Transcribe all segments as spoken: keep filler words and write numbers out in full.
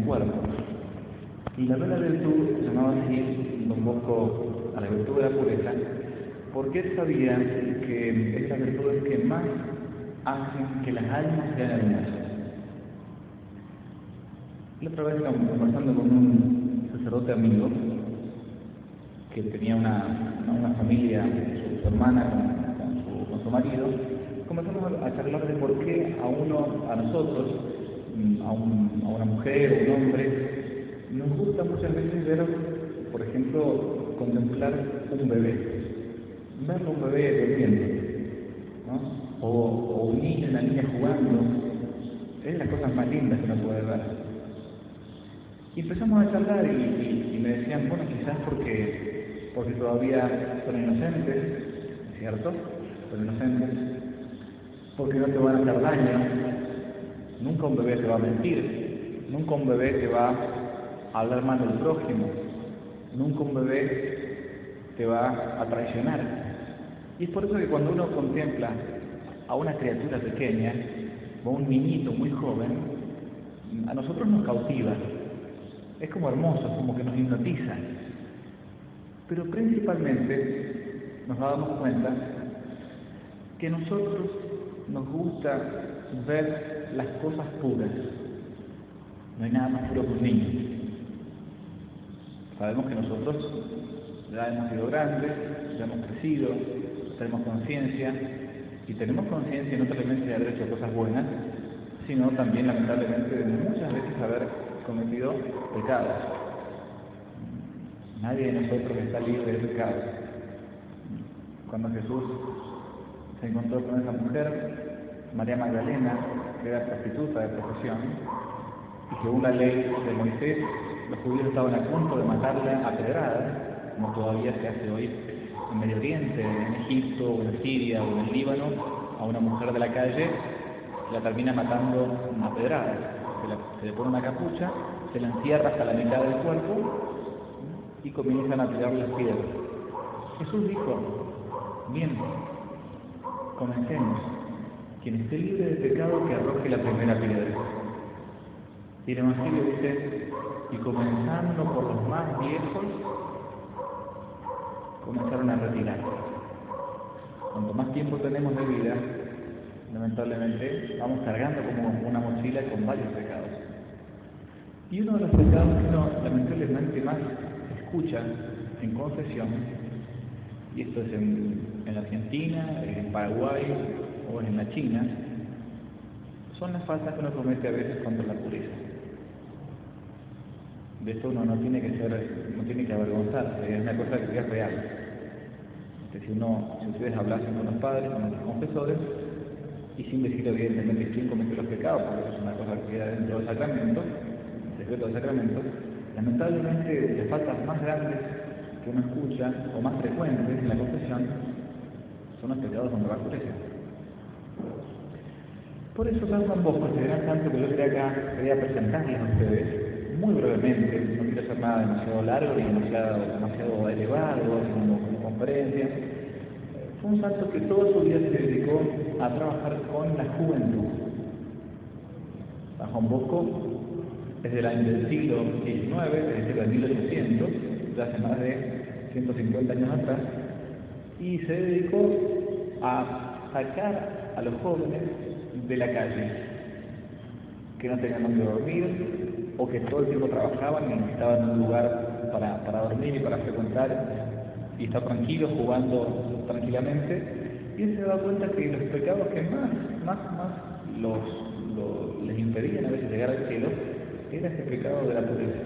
cuerpo. Y la vela de virtud se llamaba así Don Bosco a la virtud de la pureza, porque él sabía que es la virtud que más hacen que las almas sean hermosas. La otra vez estábamos conversando con un sacerdote amigo que tenía una, una familia, su, su hermana con, con, su, con su marido. Comenzamos a charlar de por qué a uno, a nosotros, a, un, a una mujer o un hombre, nos gusta muchas veces ver, por ejemplo, contemplar un bebé, verlo un bebé durmiendo, ¿no? O, o un niño, una niña jugando, es de las cosas más lindas que uno puede ver. Y empezamos a charlar y, y, y me decían, bueno, quizás porque, porque todavía son inocentes, ¿es cierto? Son inocentes, porque no te van a hacer daño, nunca un bebé te va a mentir, nunca un bebé te va a hablar mal del prójimo, nunca un bebé te va a traicionar. Y es por eso que cuando uno contempla a una criatura pequeña, o a un niñito muy joven, a nosotros nos cautiva. Es como hermoso, es como que nos hipnotiza. Pero principalmente nos damos cuenta que a nosotros nos gusta ver las cosas puras. No hay nada más puro que un niño. Sabemos que nosotros ya hemos sido grandes, ya hemos crecido, tenemos conciencia, y tenemos conciencia no solamente de haber hecho cosas buenas, sino también lamentablemente de muchas veces haber cometido pecados. Nadie de nosotros está libre de pecados. Cuando Jesús se encontró con esa mujer, María Magdalena, que era prostituta de profesión, y según la ley de Moisés, los judíos estaban a punto de matarla a pedradas, como todavía se hace hoy en Medio Oriente, en Egipto, o en Siria, o en Líbano, a una mujer de la calle la termina matando a pedradas. Se, la, se le pone una capucha, se la encierra hasta la mitad del cuerpo y comienzan a tirar las piedras. Jesús dijo, bien, comencemos. Quien esté libre de pecado, que arroje la primera piedra. Y el Evangelio dice, y comenzando por los más viejos, comenzaron a retirar. Cuanto más tiempo tenemos de vida, lamentablemente vamos cargando como una mochila con varios pecados. Y uno de los pecados que uno lamentablemente más escucha en confesión, y esto es en, en la Argentina, en Paraguay o en la China, son las faltas que uno comete a veces contra la pureza. De esto uno no tiene que ser, no tiene que avergonzarse, es una cosa que es real. Que si uno, si ustedes hablasen con los padres, con los confesores, y sin decir evidentemente quién cometió los pecados, porque eso es una cosa que queda dentro del sacramento, el secreto del sacramento, lamentablemente las faltas más grandes que uno escucha, o más frecuentes en la confesión, son los pecados contra la pureza. Por eso San Juan Bosco, este gran santo que yo quería acá, quería presentarles a ustedes, muy brevemente, no quiero hacer nada demasiado largo ni demasiado, demasiado elevado, como, como conferencia. Fue un santo que toda su vida se dedicó a trabajar con la juventud. San Juan Bosco es del año del siglo diecinueve, es decir, de mil ochocientos, de hace más de ciento cincuenta años atrás, y se dedicó a sacar a los jóvenes de la calle, que no tenían donde dormir, o que todo el tiempo trabajaban y necesitaban un lugar para, para dormir y para frecuentar y estar tranquilos, jugando tranquilamente, y él se da cuenta que los pecados que más, más, más los, los, les impedían a veces llegar al cielo, era ese pecado de la pureza.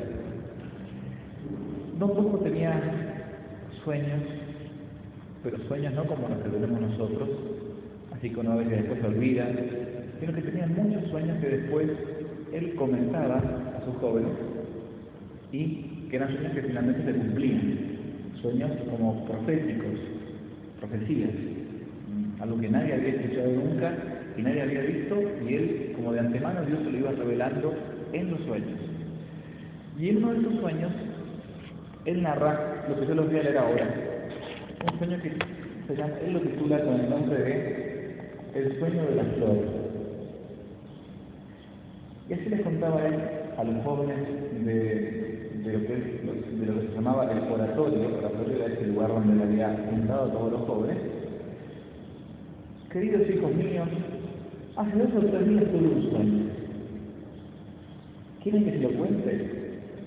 Don Bosco tenía sueños, pero sueños no como los que tenemos nosotros, así que uno a veces después se olvida, sino que tenía muchos sueños que después él comentaba a sus jóvenes y que eran sueños que finalmente se cumplían, sueños como proféticos, profecías, algo que nadie había escuchado nunca y nadie había visto, y él, como de antemano, Dios se lo iba revelando en los sueños. Y en uno de esos sueños, él narra lo que yo les voy a leer ahora, un sueño que se llama, él lo titula con el nombre de El sueño de la flor. Y así les contaba él a los jóvenes de, de, lo que es, de lo que se llamaba el oratorio. El oratorio era ese lugar donde le había juntado a todos los jóvenes. Queridos hijos míos, hace dos o tres días tuve un sueño. ¿Quieren que se lo cuente?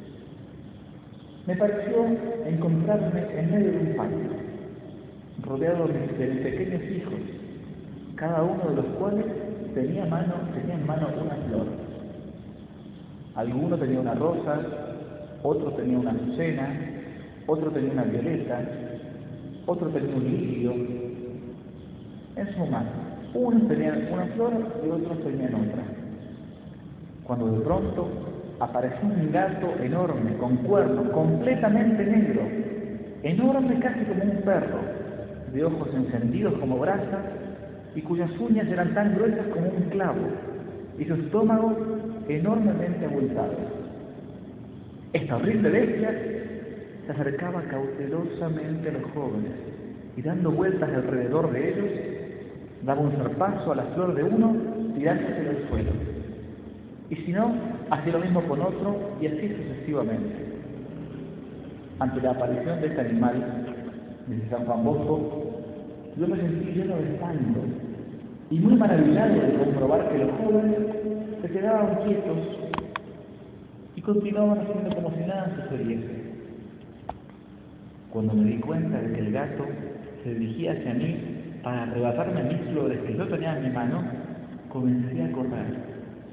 Me pareció encontrarme en medio de un patio, rodeado de mis pequeños hijos, cada uno de los cuales tenía, mano, tenía en mano una flor. Alguno tenía una rosa, otro tenía una azucena, otro tenía una violeta, otro tenía un lirio. En suma, unos tenían una flor y otros tenían otra. Cuando de pronto apareció un gato enorme, con cuernos, completamente negro, enorme casi como un perro, de ojos encendidos como brasas y cuyas uñas eran tan gruesas como un clavo, y su estómago enormemente abultado. Esta horrible bestia se acercaba cautelosamente a los jóvenes y dando vueltas alrededor de ellos, daba un zarpazo a la flor de uno tirándosela al suelo. Y si no, hacía lo mismo con otro y así sucesivamente. Ante la aparición de este animal, dice San Juan Bosco, yo me sentí lleno de espanto y muy maravillado de comprobar que los jóvenes se quedaban quietos y continuaban haciendo como si nada sucediese. Cuando me di cuenta de que el gato se dirigía hacia mí para arrebatarme mis flores que yo tenía en mi mano, comencé a correr.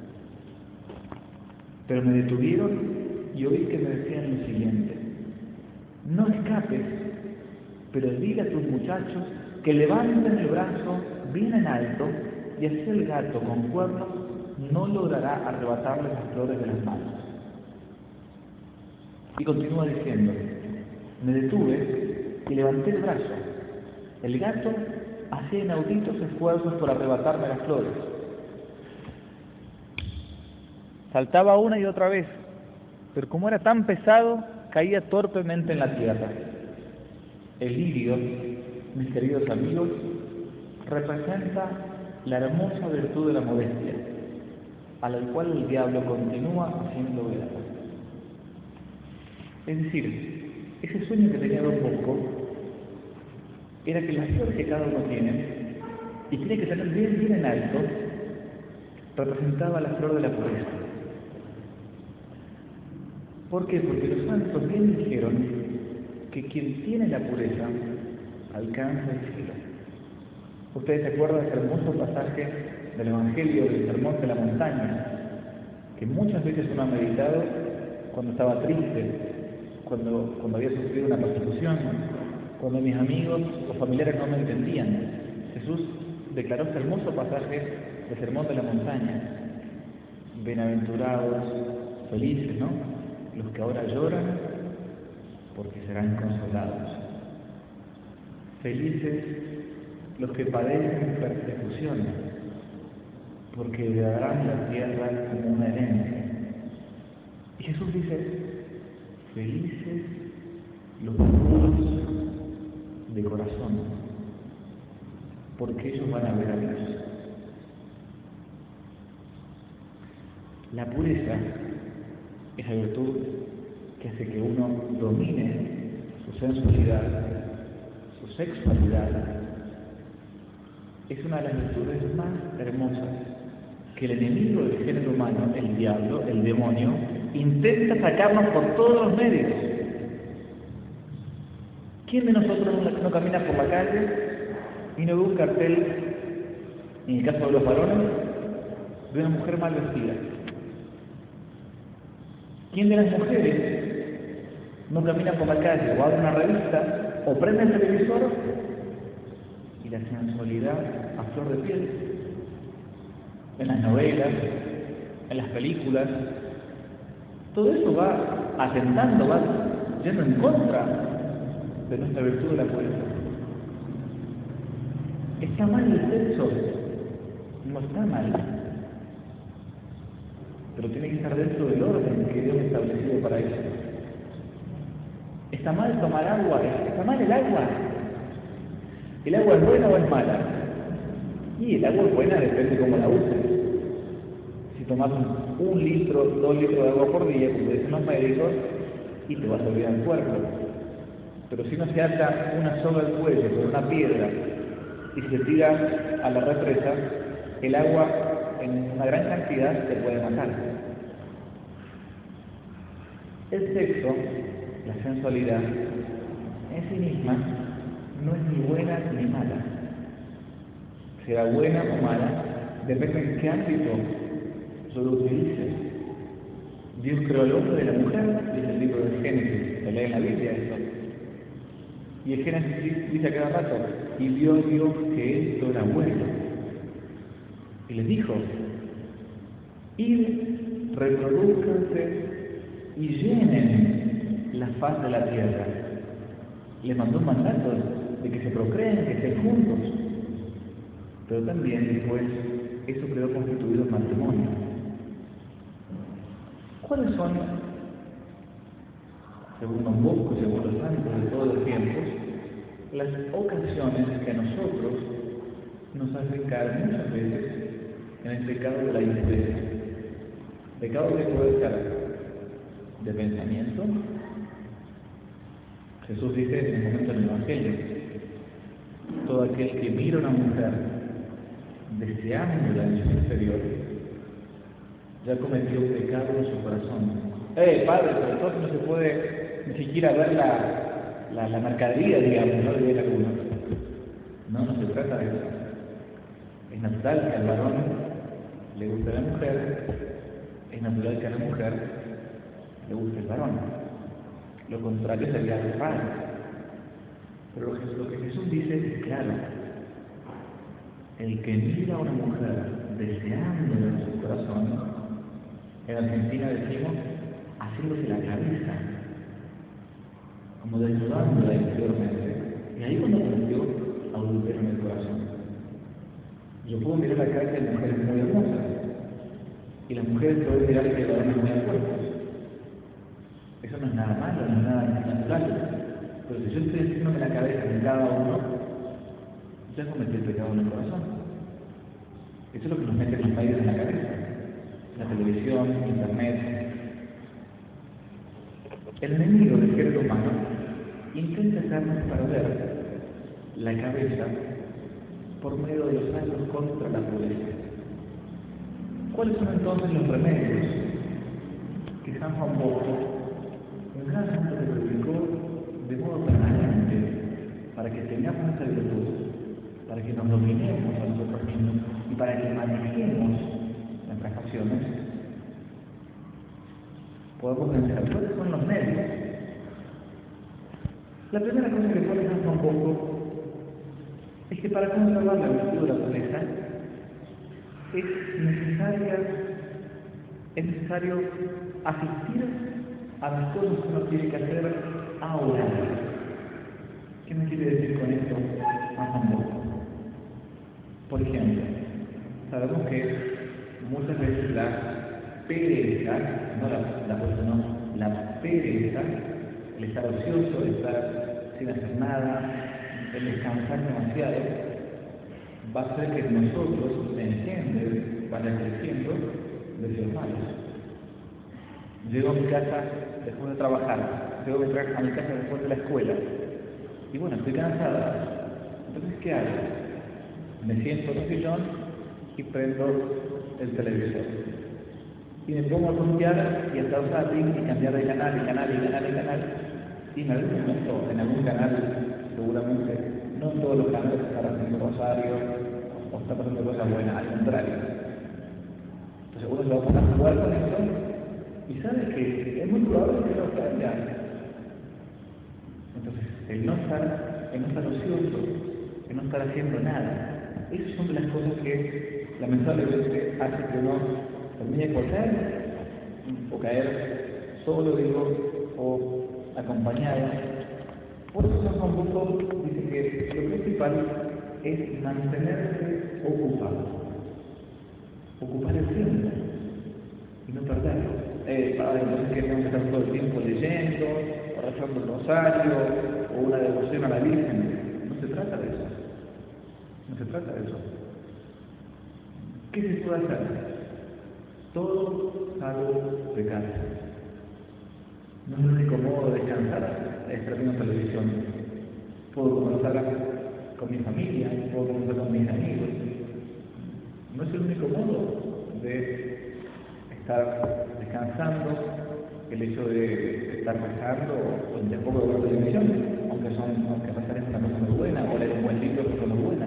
Pero me detuvieron y oí que me decían lo siguiente: no escapes, pero dile a tus muchachos que levanten el brazo bien en alto y así el gato con cuernos no logrará arrebatarle las flores de las manos. Y continúa diciendo: me detuve y levanté el brazo. El gato hacía inauditos esfuerzos por arrebatarme las flores. Saltaba una y otra vez, pero como era tan pesado, caía torpemente en la tierra. El lirio, mis queridos amigos, representa la hermosa virtud de la modestia, a la cual el diablo continúa haciendo guerra. Es decir, ese sueño que tenía Don Bosco era que las flores que cada uno tiene, y tiene que tener bien, bien en alto, representaba la flor de la pureza. ¿Por qué? Porque los santos bien dijeron que quien tiene la pureza alcanza el cielo. Ustedes se acuerdan de ese hermoso pasaje del Evangelio del Sermón de la Montaña, que muchas veces uno ha meditado cuando estaba triste, cuando, cuando había sufrido una persecución, cuando mis amigos o familiares no me entendían. Jesús declaró este hermoso pasaje del Sermón de la Montaña. Bienaventurados, felices, ¿no?, los que ahora lloran, porque serán consolados. Felices los que padecen persecuciones, porque heredarán la tierra como una herencia. Y Jesús dice: felices los puros de corazón, porque ellos van a ver a Dios. La pureza, esa virtud que hace que uno domine su sensualidad, su sexualidad, es una de las virtudes más hermosas que el enemigo del género humano, el diablo, el demonio, intenta sacarnos por todos los medios. ¿Quién de nosotros no camina por la calle y no ve un cartel, en el caso de los varones, de una mujer mal vestida? ¿Quién de las mujeres no camina por la calle o abre una revista o prende el televisor y la sensualidad a flor de piel? En las novelas, en las películas, todo eso va atentando, va yendo en contra de nuestra virtud de la pureza. ¿Está mal el sexo? No está mal, pero tiene que estar dentro del orden que Dios ha establecido para eso. ¿Está mal tomar agua? ¿Está mal el agua? ¿El agua es buena o es mala? Y el agua es buena, depende de cómo la uses. Si tomas un, un litro, dos litros de agua por día, como dicen los médicos, y te vas a olvidar el cuerpo. Pero si no se ata una soga al cuello con una piedra y se tira a la represa, el agua en una gran cantidad te puede matar. El sexo, la sensualidad, en sí misma no es ni buena ni mala. Será buena o mala, depende en qué ámbito yo lo utilice. Dios creó al hombre de la mujer, dice el libro de Génesis, se lee en la Biblia esto. Y el Génesis dice a cada rato, y vio Dios que esto era bueno. Y les dijo, id, reproduzcanse y llenen la faz de la tierra. Les mandó un mandato de que se procreen, que estén juntos. Pero también después eso quedó constituido en matrimonio. ¿Cuáles son, según Don Bosco y según los santos de todos los tiempos, las ocasiones que a nosotros nos hacen caer muchas veces en el pecado de la impureza? Pecado que puede ser de pensamiento. Jesús dice en el momento del Evangelio, todo aquel que mira a una mujer deseándola en su exterior, ya cometió pecado en su corazón. ¡Eh, padre! Pero entonces no se puede ni siquiera ver la, la, la mercadería, digamos, no diría alguno. No, no se trata de eso. Es natural que al varón le guste la mujer, es natural que a la mujer le guste el varón. Lo contrario sería algo raro. Pero lo que, lo que Jesús dice es claro. El que mira a una mujer deseándola en su corazón, en Argentina decimos, haciéndose la cabeza, como desnudándola interiormente. Y ahí cuando cometió adulterio en el corazón. Yo puedo mirar la cara de mujeres muy hermosas, y las mujeres pueden mirar que el varón es muy fuerte. Eso no es nada malo, no es nada antinatural. Pero si yo estoy haciéndome la cabeza en cada uno, ya cometí el pecado en el corazón. Eso es lo que nos meten los medios en la cabeza. La televisión, internet. El enemigo del género humano intenta hacernos perder la cabeza por medio de los actos contra la pureza. ¿Cuáles son entonces los remedios que San Juan Bosco, un gran santo, que predicó de modo permanente para que tengamos esta virtud, para que nos dominemos a nosotros mismos y para que manejemos nuestras pasiones, podemos pensar cuáles son los medios? La primera cosa que pone San Juan Bosco es que para conservar la virtud de la pureza es necesaria, es necesario asistir a las cosas que uno tiene que hacer ahora. ¿Qué me quiere decir con esto San Juan Bosco? Por ejemplo, sabemos que muchas veces la pereza, no la, la fuerza, no, la pereza, el estar ocioso, el estar sin hacer nada, el descansar demasiado, va a hacer que nosotros se entiende, vaya creciendo deseos malos. Llego a mi casa después de trabajar, llego a mi casa después de la escuela, y bueno, estoy cansada. Entonces, ¿qué hago? Me siento en el sillón y prendo el televisor. Y me pongo a confiar y a estar zapping y cambiar de canal, y canal, y canal, y canal. Y en algún momento, en algún canal, seguramente, no en todos los canales estarán haciendo rosario o está pasando cosas buenas, al contrario. Entonces uno se va a poner a jugar con eso y sabe que es muy probable que no caiga. Entonces, el no estar, el no estar ocioso, el no estar haciendo nada, esas son las cosas que lamentablemente hacen que uno termine por caer, o caer solo, digo, o acompañado. Por eso San Juan Bosco dice que lo principal es mantenerse ocupado, ocupar el tiempo y no perderlo. Eh, padre, no es que tengo que estar todo el tiempo leyendo, o rezando el rosario, o una devoción a la Virgen. No se trata de eso. No se trata de eso. ¿Qué se puede hacer? todo salvo pecar. No es el único modo de descansar, es estar viendo televisión. Puedo conversar con mi familia, puedo conversar con mis amigos. No es el único modo de estar descansando, el hecho de estar rezando o tampoco de ver televisión, aunque son, aunque rezar es una cosa muy buena, o leer un buen libro es una cosa muy buena.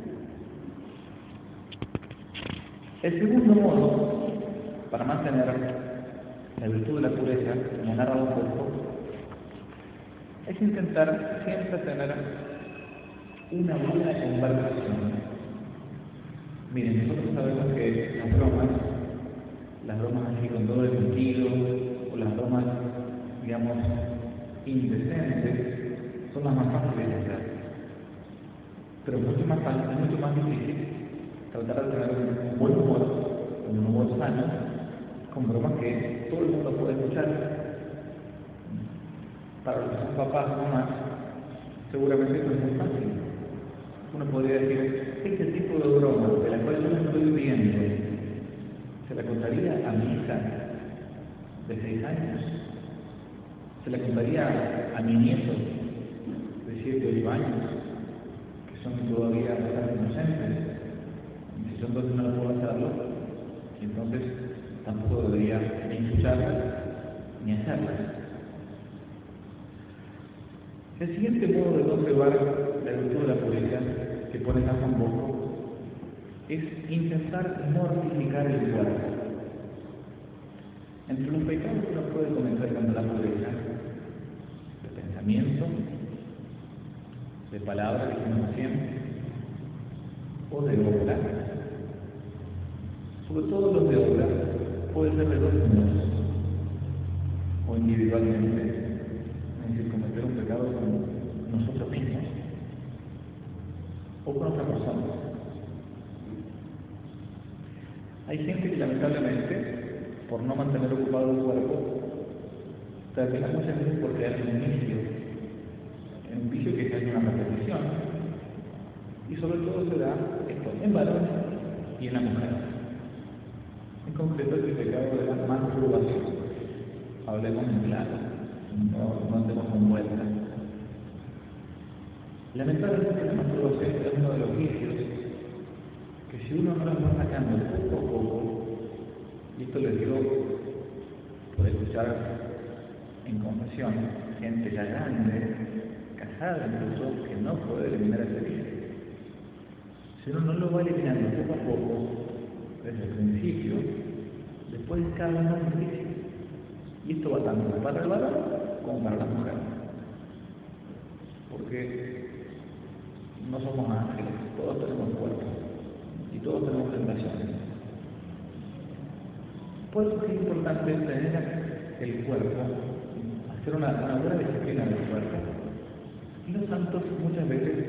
El segundo modo para mantener la virtud de la pureza, como narra un poco, es intentar siempre tener una buena conversación. Miren, nosotros sabemos que las bromas, las bromas así con doble sentido, o las bromas, digamos, indecentes, son las más fáciles de hacer. Pero es mucho más fácil, es mucho más difícil tratar de tener un buen humor, un humor sano, con bromas que todo el mundo puede escuchar. Para los que son papás o mamás, seguramente esto es muy fácil. Uno podría decir, este tipo de bromas de la cual yo me estoy riendo, ¿se la contaría a mi hija de seis años? ¿Se la contaría a mi nieto de siete o ocho años, que son todavía bastante inocentes? Y si yo entonces no lo puedo hacerlo, entonces tampoco debería ni escucharlas ni hacerlas. El siguiente modo de conservar la virtud de la pureza que pone San Juan Bosco es intentar mortificar el cuerpo. Entre los pecados que uno puede cometer con la pureza, de pensamiento, de palabra, dijimos siempre, o de obra, sobre todo los de obra, puede ser de dos modos, o individualmente, es decir, cometer un pecado con nosotros mismos, o con otra persona. Hay gente que lamentablemente, por no mantener ocupado el cuerpo, termina muchas veces por crear un vicio, un vicio que es una repetición, y sobre todo se da esto en varones y en la mujer. En concreto, el pecado de la masturbación. Hablemos en claro, no, no andemos con vueltas. Lamentablemente, la masturbación es uno de los vicios que, si uno no lo va sacando poco a poco, y esto les digo por escuchar en confesión, gente ya grande, casada incluso, que no puede eliminar ese vicio. Si uno no lo va eliminando poco a poco, desde el principio, después cada vez más difícil. Y esto va tanto para el varón como para la mujer. Porque no somos ángeles, todos tenemos cuerpo y todos tenemos tentaciones. Por eso es importante tener el cuerpo, hacer una, una buena disciplina del cuerpo. Y los santos muchas veces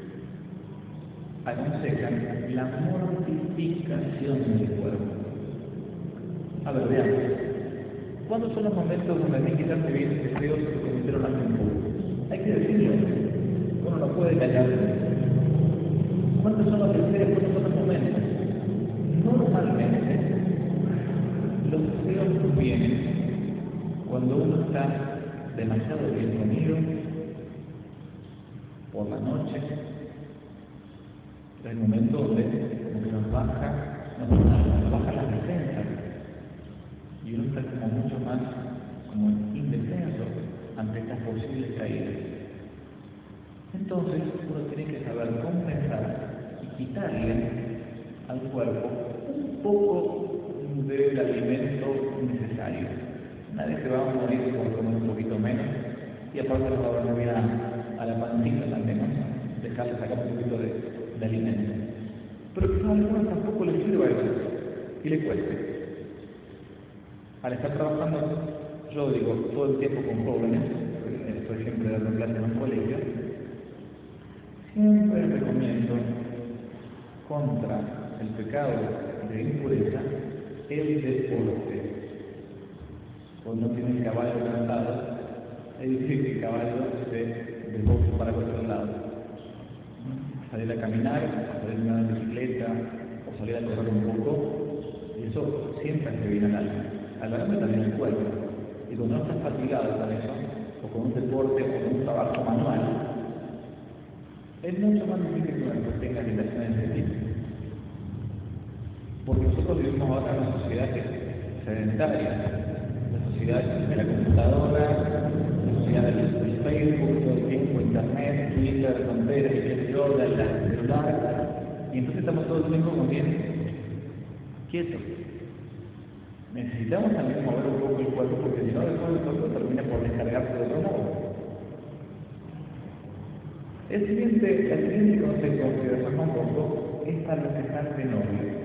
aconsejan la mortificación del cuerpo. A ver, veamos. ¿Cuándo son los momentos donde a mí quizás me vienen deseos que cometieron hace un poco? Hay que decirlo. Uno no puede callarse. ¿Cuántos son los deseos? ¿Cuántos son los momentos? Normalmente, los deseos vienen cuando uno está demasiado bien comido, por la noche, es el momento donde como que nos baja, nos, nos baja las defensas y uno está como mucho más como indefenso ante estas posibles caídas. Entonces uno tiene que saber compensar y quitarle al cuerpo un poco del alimento necesario. Nadie se va a morir por comer un poquito menos, y aparte nos va a venir a, a la pancita también, ¿no? Dejarle sacar un poquito de, de alimento. Pero quizás a algunos tampoco les sirva eso y le cueste. Al estar trabajando, yo digo, todo el tiempo con jóvenes, estoy siempre dando clases en un colegio, siempre recomiendo contra el pecado de impureza el deporte. Cuando uno tiene el caballo cansado, es decir, que el caballo se desboque para cualquier lado. Salir a caminar, salir a andar en bicicleta, o salir a correr un poco, Y eso siempre hace bien al alma. Al alma también al cuerpo. Y cuando no estás fatigado con eso, o con un deporte, o con un trabajo manual, es mucho más difícil que uno tenga limitaciones de tipo. Porque nosotros vivimos ahora en una sociedad que es sedentaria, la sociedad de la computadora, la sociedad del Facebook, todo el tiempo, internet, Twitter, tonteras, y qué sé yo, la la celular, y entonces estamos todo el tiempo muy bien quietos. Necesitamos también mover un poco el cuerpo, porque si no, después el cuerpo termina por descargarse de otro modo. El siguiente, el siguiente concepto que dejamos un poco es para los que están de novio.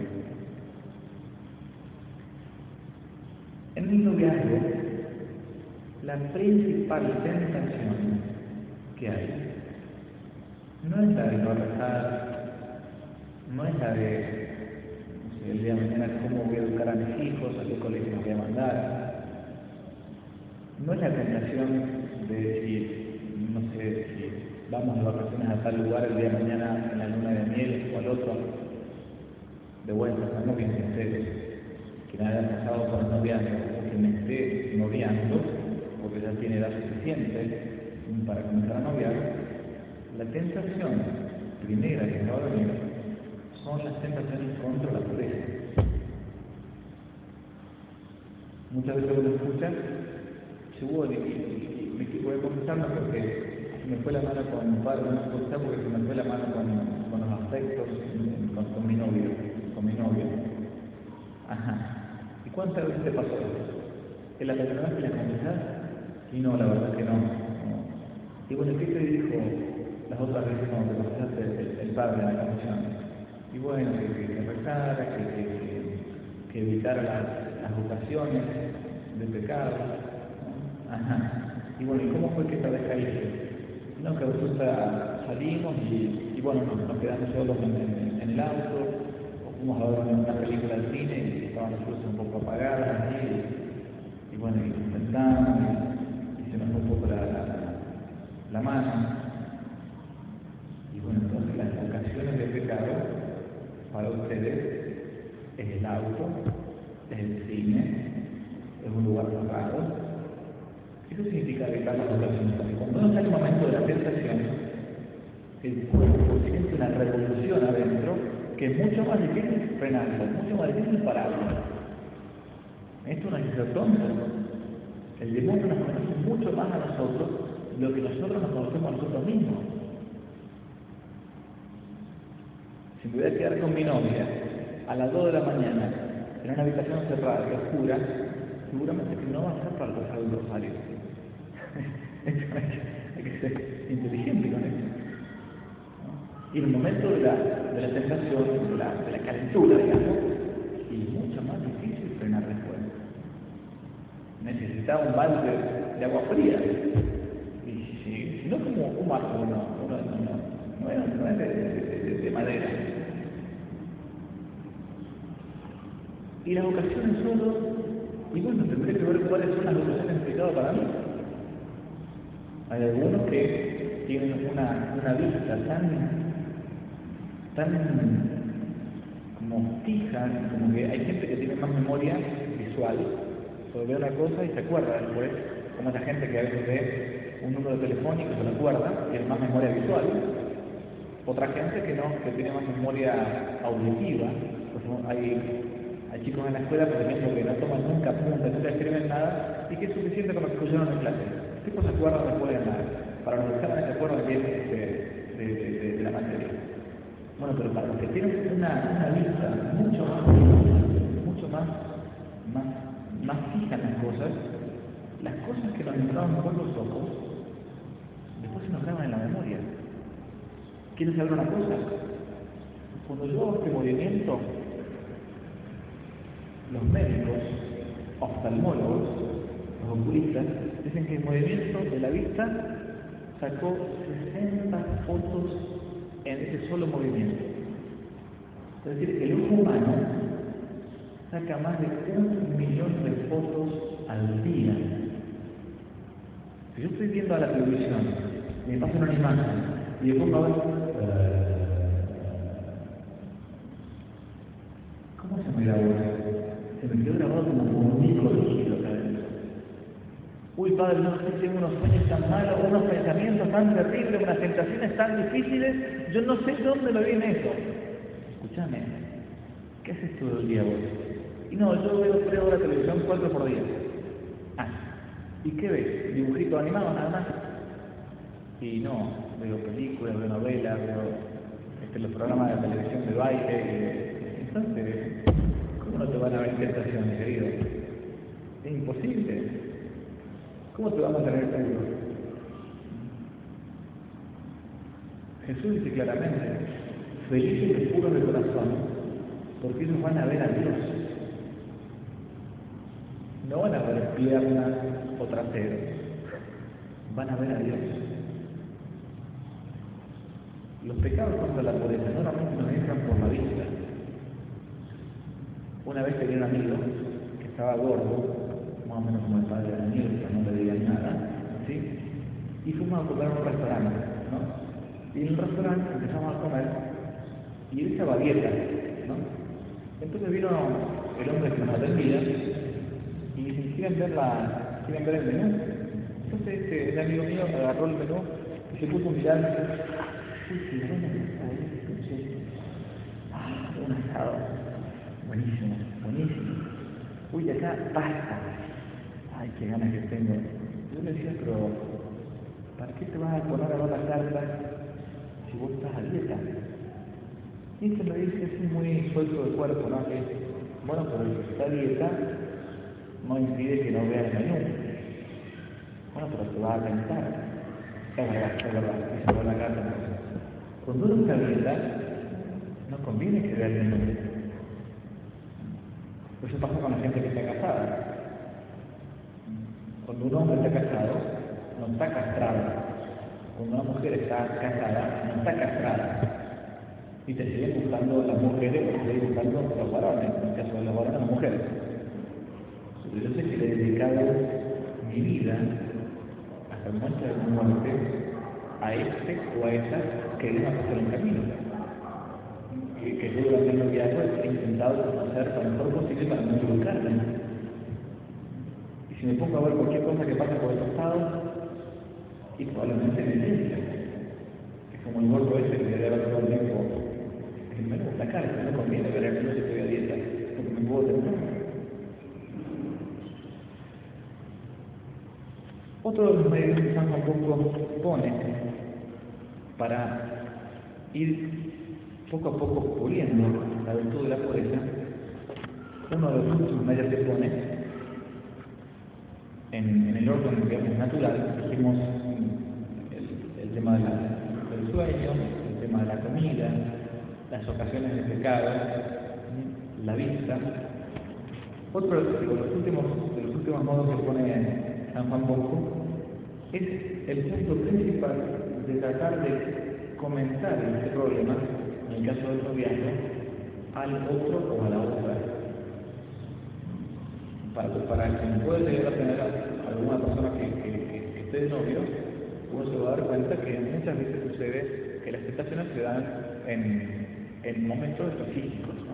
En el noviazgo, la principal tentación que hay no es la de no rezar, no es la de no sé, el día de mañana cómo voy a educar a mis hijos, a qué colegio los voy a mandar, no es la tentación de decir, no sé, si vamos de vacaciones a tal lugar el día de mañana en la luna de miel o al otro, de vuelta, estamos bien sinceros, que nada haya pasado por el noviazgo o que me esté noviando, porque ya tiene edad suficiente para comenzar a noviar, la tentación primera que va a venir son las tentaciones contra la pureza. Muchas veces uno escucha, seguro, y, y, y me voy a confesarme porque me fue la mano con un padre, no puedo estar porque se me fue la mano con, con los afectos, con, con mi novio, con mi novio. Ajá. ¿Y cuántas veces te pasó eso? ¿Que la primera vez que la confesás? Y no, la verdad que no. no. Y bueno, ¿qué te dijo las otras veces cuando te confesaste el, el padre de la confesión? Y bueno, que, que, que rezara, que, que, que, que evitara las, las ocasiones de pecado. Ajá. Y bueno, ¿y cómo fue que esta vez caíste? No, que resulta salimos y, y bueno, nos, nos quedamos solos en, en, en el auto, o fuimos a ver una película al cine y estaban las luces un poco apagadas y, y bueno, y intentamos y, y se nos fue un poco la, la, la mano. Y bueno, entonces las ocasiones de pecado para ustedes es el auto, es el cine, es un lugar cerrado. Eso significa evitar las ocasiones. Cuando uno está en el momento de la tentación, el cuerpo siente una revolución adentro que es mucho más difícil frenarlo, mucho más difícil pararlo. Esto no es ser tonto. El demonio nos conoce mucho más a nosotros de lo que nosotros nos conocemos a nosotros mismos. Si me voy a quedar con mi novia a las dos de la mañana en una habitación cerrada y oscura, seguramente que no va a ser para rezar el rosario. hay, que, hay que ser inteligente con eso. Y en el momento de la, de la tentación, de la, de la calentura, digamos, es mucho más difícil frenar después. Necesitaba un balde de agua fría. Y si, si no, como un vaso, no, no, no, no, no, es, no es de, de, de, de madera. Y las ocasiones solo, y bueno, tendré que ver cuáles son las ocasiones de pecado para mí. Hay algunos que tienen una, una vista tan, tan como fija, como que hay gente que tiene más memoria visual, sobre ver una cosa y se acuerda después, como la gente que a veces ve un número telefónico y se lo acuerda, tiene más memoria visual. Otra gente que no, que tiene más memoria auditiva. Pues hay, hay chicos en la escuela, por ejemplo, que no toman nunca apuntes, nunca escriben nada, y que es suficiente con lo que escucharon en clase. Los tipos se acuerdan después de nada. Para los exámenes se acuerdan bien de, de, de, de, de la materia. Bueno, pero para los que tienen una, una vista mucho más, mucho más, más, más fija en las cosas, las cosas que nos entraban por los ojos, después se nos graban en la memoria. ¿Quieres saber una cosa? Cuando yo hago este movimiento, los médicos, oftalmólogos, los oculistas, dicen que el movimiento de la vista sacó sesenta fotos en ese solo movimiento. Es decir, el ojo humano saca más de un millón de fotos al día. Si yo estoy viendo a la televisión y me pasan una imagen y me pongo a ver, ¿cómo se me da ahora? padre, no sé, tengo unos sueños tan malos, unos pensamientos tan terribles, unas tentaciones tan difíciles, yo no sé dónde me viene eso. Escúchame, ¿qué haces todo el día vos? Y no, yo veo tres horas de televisión, cuatro por día. Ah, ¿y qué ves? ¿Dibujitos animados nada más? Y no, veo películas, veo novelas, veo este, los programas de televisión de baile. Y, entonces, ¿cómo no te van a ver tentaciones, querido? Es imposible. ¿Cómo te van a tener seguro? Jesús dice claramente, felices los puros de corazón, porque ellos van a ver a Dios. No van a ver piernas o traseros, van a ver a Dios. Los pecados contra la pureza normalmente nos entran por la vista. Una vez tenía un amigo que estaba gordo, más o menos como el padre de Daniel, que no le digan nada, ¿sí? Y fuimos a comer a un restaurante, ¿no? Y en el restaurante empezamos a comer y él estaba a dieta, ¿no? Entonces vino el hombre que nos atendía y dice, ¿quieren ver, la, ¿quieren ver el menú? Entonces este, el amigo mío agarró el menú y se puso a mirar. Uy, qué buena está esto, ah, un asado. Buenísimo, buenísimo. Uy, de acá, pasta. Ay, qué ganas que tengo. Yo le decía, pero ¿para qué te vas a poner a ver la carta si vos estás a dieta? Y esto me dice, es muy suelto de cuerpo, ¿no? Que, bueno, pero el que está a dieta no impide que no vea el menú. Bueno, pero te vas a cansar. Es verdad, es verdad, y se ve la carta. Cuando uno está a dieta, no conviene que vea el menú. Eso pasa con la gente que está casada. Cuando un hombre está casado, no está castrado. Cuando una mujer está casada, no está castrada. Y te siguen buscando las mujeres, o te siguen buscando los varones, en el caso de los varones, las mujeres. Pero yo sé que le he dedicado mi vida, hasta el momento de mi muerte, a este o a esa que iba a pasar el camino. Que, que yo durante el noviazgo he intentado hacer lo mejor posible para no equivocarme. Y si me pongo a ver cualquier cosa que pasa por el costado, y probablemente me entienda. Es como el gordo ese que debe haber todo el tiempo en el menú, la carne, no conviene ver el menú si estoy a dieta, porque me puedo tener. Otro de los medios que San Juan Bosco pone para ir poco a poco puliendo la virtud de la pureza, uno de los últimos medios que pone en, en el orden, digamos, natural, dijimos el, el tema de la, del sueño, el tema de la comida, las ocasiones de pecado, la vista. Otro de los últimos, de los últimos modos que pone San Juan Bosco es el punto principal de tratar de comentar este problema, en el caso del noviazgo, al otro o a la otra. Para, para quien puede llegar a tener a alguna persona que, que, que, que esté de novio, uno se va a dar cuenta que muchas veces sucede que las tentaciones se dan en, en momentos específicos, ¿no?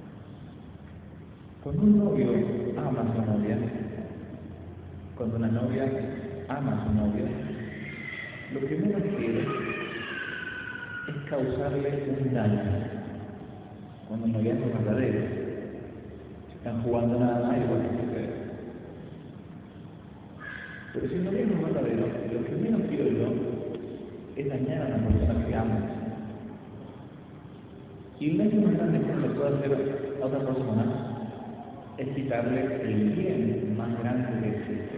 Cuando un novio ama a su novia, cuando una novia ama a su novio, lo que menos quiere es causarle un daño. Cuando el noviazgo es verdadero, están jugando nada más y bueno, sucede. Pero si el noviazgo es verdadero, lo que menos quiero yo es dañar a la persona que amo. Y el daño más grande que le puede hacer a otra persona es quitarle el bien más grande que existe.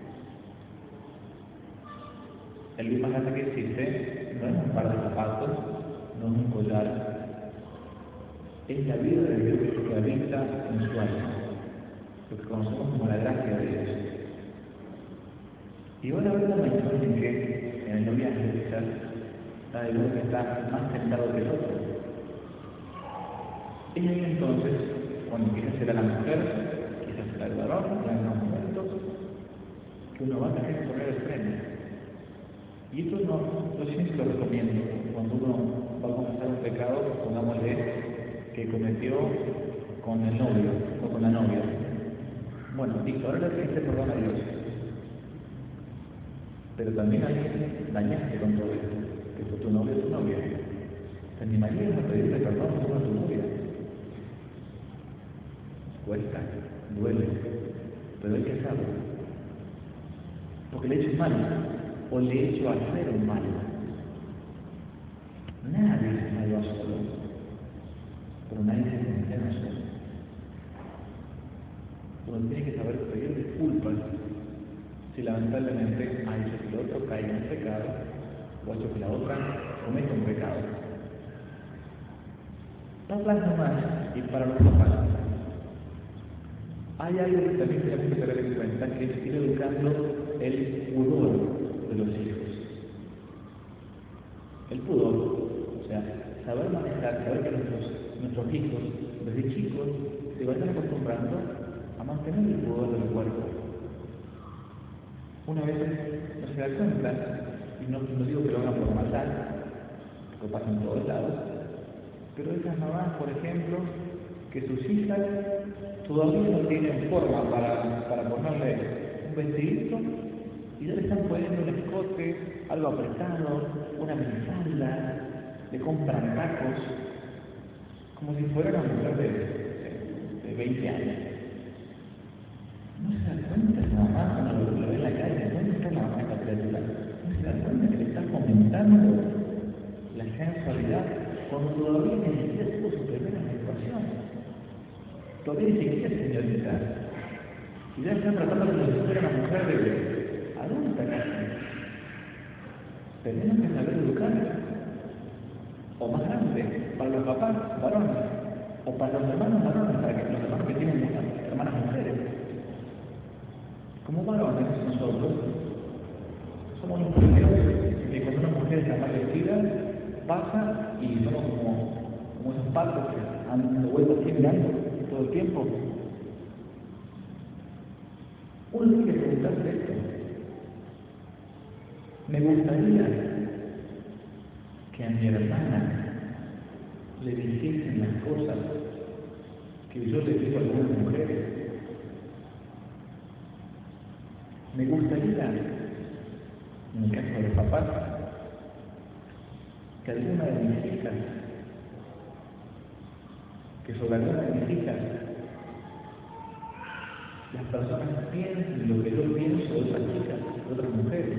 El bien más grande que existe no es un par de zapatos, no es un collar, es la vida de Dios que habita en su alma, lo que conocemos como la gracia de Dios. Y van a ver momentos en que en el noviazgo quizás está el uno que está más tentado que el otro. Y ahí entonces, cuando quizás será la mujer, quizás será el varón, en algunos momentos, que uno va a tener que poner el freno. Y esto no, yo siempre lo recomiendo, cuando uno va a confesar un pecado, pongámosle que cometió con el novio o con la novia. Bueno, listo, ahora le pediste perdón a Dios. pero también alguien dañaste con todo esto, que fue tu novio o tu novia. ¿Te animarías a pedirle perdón a tu novia? Cuesta, duele, pero hay que hacerlo. Porque le he hecho mal, o le he hecho hacer un mal. Nadie se salva solo, pero nadie se condena solo. Uno tiene que saber pedir disculpas si lamentablemente ha hecho que el otro caiga en un pecado o ha hecho que la otra cometa un pecado. Papás nomás y para los papás. Hay algo que también tenemos que tener en cuenta, que es ir educando el pudor de los hijos. El pudor, o sea, saber manejar, saber que nuestros, nuestros hijos, desde chicos, se vayan acostumbrando a mantener el pudor del cuerpo. Una vez no se da cuenta, y no, no digo que lo hagan por maldad, porque pasa en todos lados, pero esas mamás, por ejemplo, que sus hijas todavía no tienen forma para, para ponerle un vestidito y ya le están poniendo un escote, algo apretado, una minifalda, le compran tacos, como si fuera una mujer de, de, de veinte años. No se da cuenta esa mamá cuando lo, lo ve en la calle, ¿dónde está la mamá de esta criatura? No se da cuenta que le está fomentando la sensualidad cuando todavía ni siquiera tuvo su primera menstruación. Todavía ni siquiera es señorita. Y ya están tratando como si fuera una mujer de adulta casi. Tenemos que saber educar. O más grande, para los papás varones, o para los hermanos varones, para que los hermanos que tienen hermanas mujeres. Como varones nosotros somos los primeros que cuando una mujer está mal vestida pasa y somos como, como esos patos que han dado vueltas así mirando todo el tiempo. Uno tiene que preguntarse esto. Me gustaría que a mi hermana le dijesen las cosas que yo le digo a algunas mujeres. Me gustaría, en el caso de los papás, que alguna de mis hijas, que sobre alguna de mis hijas, las personas piensen lo que yo pienso de otras chicas, de otras mujeres.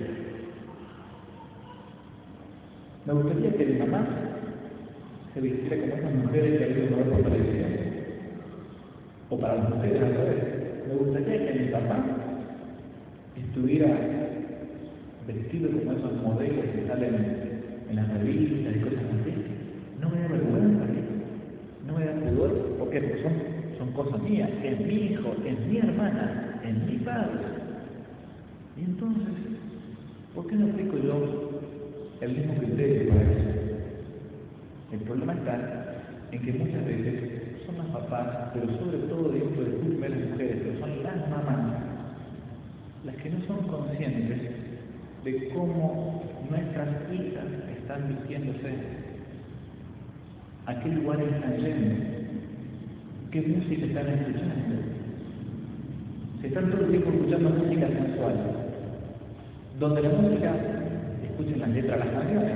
Me gustaría que mi mamá se vistiera como esas mujeres que hay que ver por televisión, o para las mujeres al revés. Me gustaría que mi papá estuviera vestido como esos modelos que salen en las revistas y cosas así. No me da vergüenza, no me da pudor, ¿por qué? Porque son, son cosas mías, es mi hijo, es mi hermana, es mi padre. Y entonces, ¿por qué no aplico yo el mismo criterio para eso? El problema está en que muchas veces son las papás, pero sobre todo dentro del grupo de las mujeres, pero son las mamás, las que no son conscientes de cómo nuestras hijas están vistiéndose, a qué lugares están yendo, qué música están escuchando. Se están todo el tiempo escuchando música sensual, donde la música, escuchen las letras de las canciones,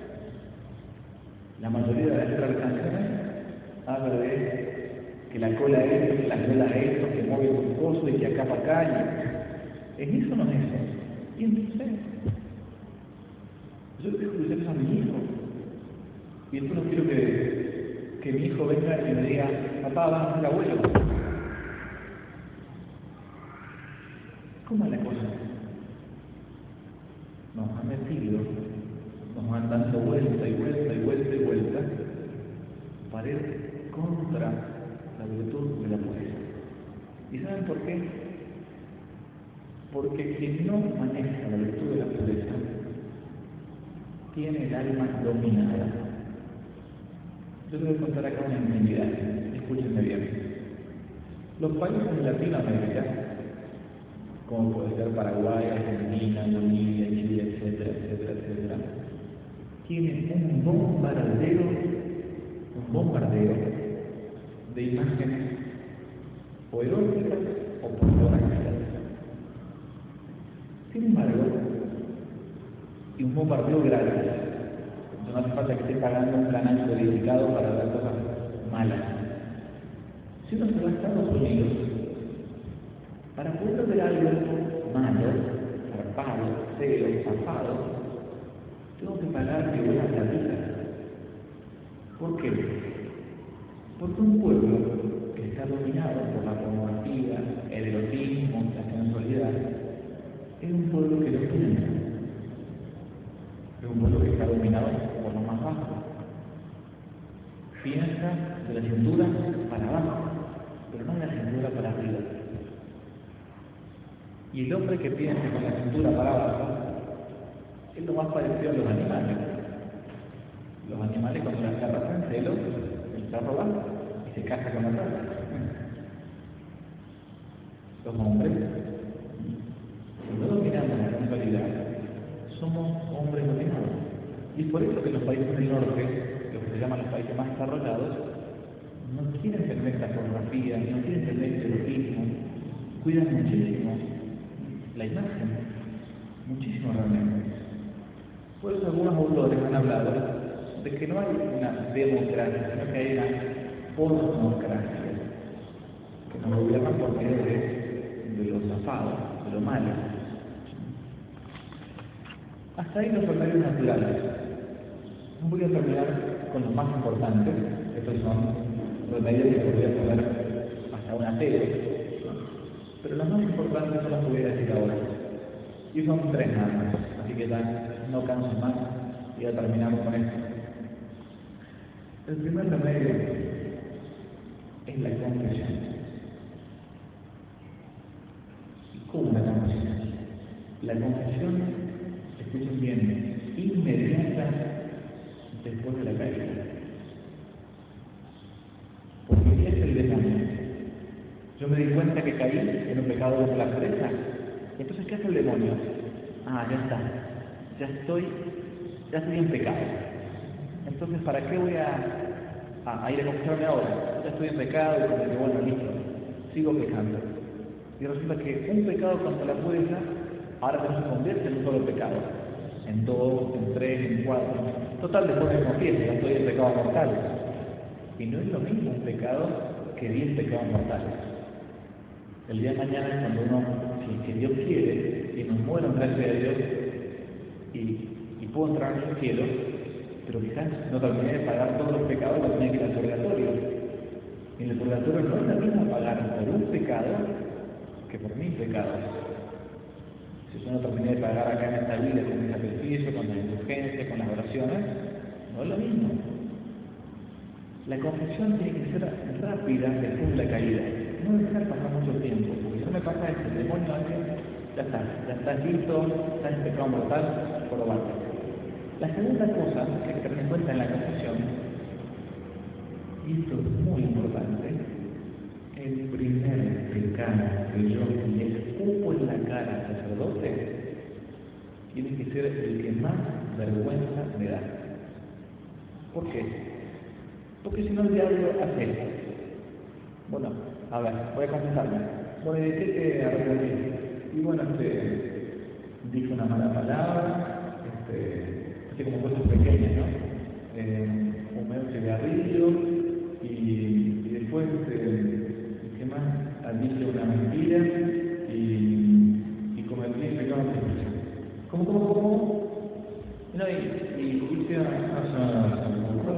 la mayoría de las letras de las canciones habla de que la cola es esto, que la cola es esto, que mueve un coso y que acá para acá. Y ¿es eso o no es eso? Y entonces, yo quiero escuchar eso a mi hijo. Y entonces no quiero que, que mi hijo venga y me diga, papá, vas a ser abuelo. ¿Cómo es la cosa? Nos han metido, nos van dando vuelta y vuelta y vuelta y vuelta para ir contra la virtud de la pureza. ¿Y saben por qué? Porque quien no maneja la virtud de la pureza tiene el alma dominada. Yo les voy a contar acá una intimidad, escúchenme bien. Los países de Latinoamérica, como puede ser Paraguay, Argentina, Bolivia, Chile, etcétera, etcétera, etcétera, tienen un bombardeo, un bombardeo de imágenes o eróticas o pornográficas. Sin embargo, y un bombardeo gratis. No hace falta que esté pagando un canal codificado para ver cosas malas. Si uno se va a Estados Unidos, para poder ver algo malo, zarpado, feo, zafado, tengo que pagar que buena platita. ¿Por qué? Porque un pueblo que está dominado por la pornografía, el erotismo, la sensualidad, es un pueblo que no piensa. Es un pueblo que está dominado por lo más bajo. Piensa de la cintura para abajo, pero no de la cintura para arriba. Y el hombre que piensa con la cintura para abajo es lo más parecido a los animales. Los animales, cuando las garras en celo, el perro va y se casa con la perra. Los hombres, si no dominamos la sensualidad, somos hombres dominados. Y por eso que los países del norte, lo que se llaman los países más desarrollados, no quieren tener la pornografía, no quieren tener el erotismo, cuidan muchísimo la imagen, muchísimo realmente. Por eso algunos autores han hablado de que no hay una democracia, sino que hay una pornocracia, que nos gobiernan por medio de, de lo zafado, de lo malo. Hasta ahí los remedios naturales. Voy a terminar con los más importantes. Estos son remedios que podría poner hasta una tele, pero los más importantes son los que voy a decir ahora. Y son tres nada más, así que ya no canso más y ya terminamos con esto. El primer remedio es la confesión. ¿Y cómo la confesión? La confesión, escuchen bien, inmediata después de la caída. Porque ¿qué es el demonio? Yo me di cuenta que caí en un pecado de la pureza. Entonces, ¿qué hace el demonio? Ah, ya está. Ya estoy, ya estoy en pecado. Entonces, ¿para qué voy a, a, a ir a confesarme ahora? Ya estoy en pecado y como que bueno, listo, sigo pecando. Y resulta que un pecado contra la pureza ahora no se convierte en un solo pecado. En dos, en tres, en cuatro. Total, después me confieso, ya estoy en pecado mortal. Y no es lo mismo un pecado que diez pecados mortales. El día de mañana, cuando uno, si, si Dios quiere, y nos muera en gracia de Dios, y, y puedo entrar en el cielo, pero quizás no terminé de pagar todos los pecados, no tenía que ir al purgatorio. Y en el purgatorio no es lo mismo pagar por un pecado que por mil pecados. Si yo no terminé de pagar acá en esta vida con el sacrificio, con la indulgencia, con las oraciones, no es lo mismo. La confesión tiene que ser rápida después de la caída. No dejar pasar mucho tiempo, porque eso me pasa es que el demonio antes, ya está, ya estás listo, estás en pecado mortal, probate. La segunda cosa que hay que tener en cuenta en la confesión, y esto es muy importante, el primer pecado que yo le escupo en la cara al sacerdote tiene que ser el que más vergüenza me da. ¿Por qué? Porque si no el diablo hace esto. Bueno, a ver, voy a confesarme. Bueno, ¿y de qué te arrepentí? Y bueno, este, dije una mala palabra, este, así como cosas pequeñas, ¿no? Eh, fumé un cigarrillo y, y después, este, ¿qué más? Dije una mentira y, y cometí el pecado de confesión. ¿Cómo, cómo, cómo? No, y, y hice una...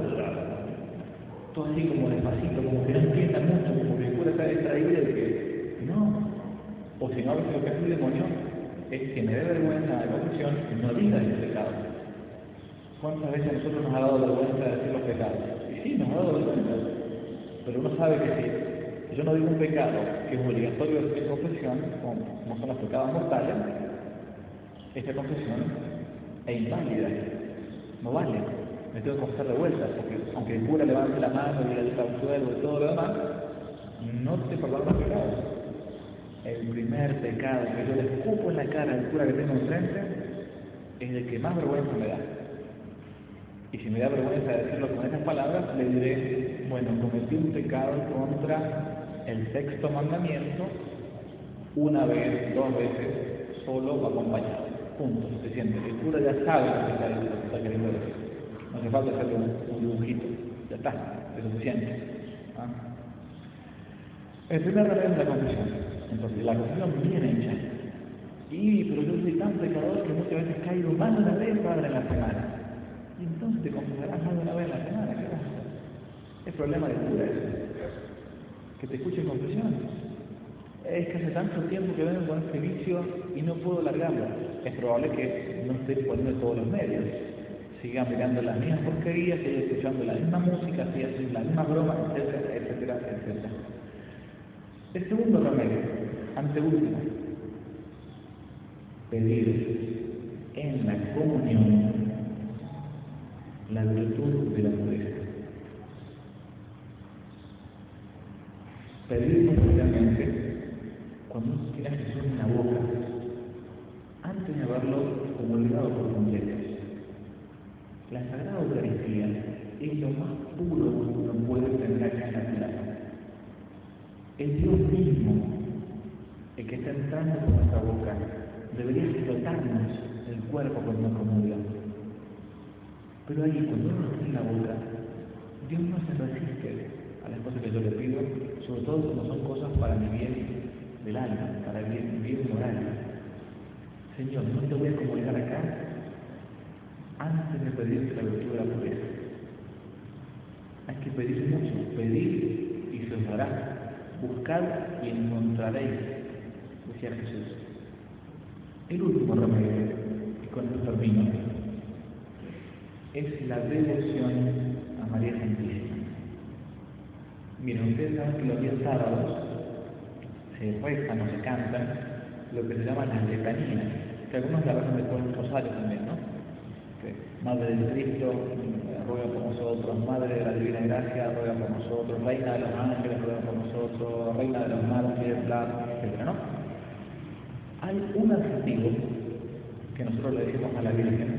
todo así como despacito, como que no entienda mucho, como que pueda estar distraído de que no. O si no, a veces lo que hace el demonio es que me dé vergüenza de la confesión y no diga el pecado. ¿Cuántas veces a nosotros nos ha dado vergüenza de decir los pecados? Y sí, nos ha dado vergüenza. Pero uno sabe que si yo no digo un pecado que es obligatorio en confesión, como son los pecados mortales, esta confesión es inválida, no vale. Me tengo que confesar de vuelta, porque aunque el cura levante la mano y diga el suelo y todo lo demás, no te perdonan los pecados. El primer pecado que yo le escupo en la cara al cura que tengo enfrente es el que más vergüenza me da. Y si me da vergüenza decirlo con esas palabras, le diré, bueno, cometí un pecado contra el sexto mandamiento, una vez, dos veces, solo o acompañado. punto, suficiente. El cura ya sabe lo que está, lo que está queriendo decir. No hace falta hacerle un, un dibujito, ya está, es suficiente. ¿Ah? El primer remedio es la confesión. Entonces, la confesión bien hecha. Y, pero yo soy tan pecador que muchas veces caigo más de una vez, Padre, en la semana. Y entonces te confesarás más de una vez en la semana, ¿qué pasa? Es problema de cura eso. Que te escuche confesión. Es que hace tanto tiempo que vengo con este vicio y no puedo largarlo. Es probable que no esté poniendo todos los medios. Siga mirando las mismas porquerías, siga escuchando la misma música, siga haciendo las mismas bromas, etcétera, etcétera, etcétera. El segundo remedio, anteúltimo, pedir en la comunión la virtud de la pureza. Pedir especialmente cuando uno tiene a Jesús en la boca, antes de haberlo comulgado por completo. La Sagrada Eucaristía es lo más puro que uno puede tener acá en la tierra. El Dios mismo, el que está entrando por nuestra boca, debería explotarnos el cuerpo cuando nos comulgamos. Pero ahí, cuando uno está en la boca, Dios no se resiste a las cosas que yo le pido, sobre todo cuando son cosas para mi bien del alma, para mi bien, bien moral. Señor, no te voy a comulgar acá antes de pedirte la virtud de la pureza. Hay que pedir mucho, pedir y se os dará. Buscad y encontraréis, decía Jesús. El último remedio, y con esto termino, es la devoción a María Santísima. Miren, ustedes saben que los días sábados se rezan o se cantan lo que se llaman las letanías, que algunos la rezan después del rosario también, ¿no? Que Madre de Cristo, ruega por nosotros; Madre de la Divina Gracia, ruega por nosotros; Reina de los Ángeles, ruega por nosotros; Reina de los Mártires, etcétera, ¿no? Hay un adjetivo que nosotros le decimos a la Virgen,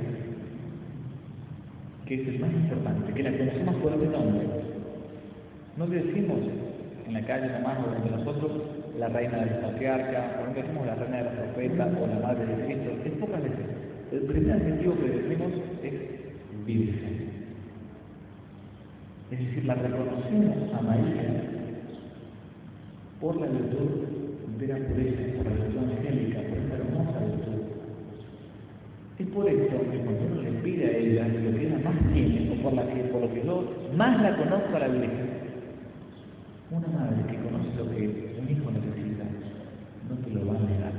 que es el más importante, que la conocemos por el nombre. No le decimos en la calle nomás o entre nosotros la reina del patriarca, o no le decimos la reina de los profetas o la madre de Cristo, es pocas veces. El primer adjetivo que decimos es Virgen. Es decir, la reconocemos a María por la virtud de la pureza, por la virtud angélica, por esta hermosa virtud. Es por esto que cuando uno le pide a ella lo que ella más tiene, o por, la que, por lo que yo más la conozco a la Virgen, una madre que conoce lo que un hijo necesita, no te lo va a negar.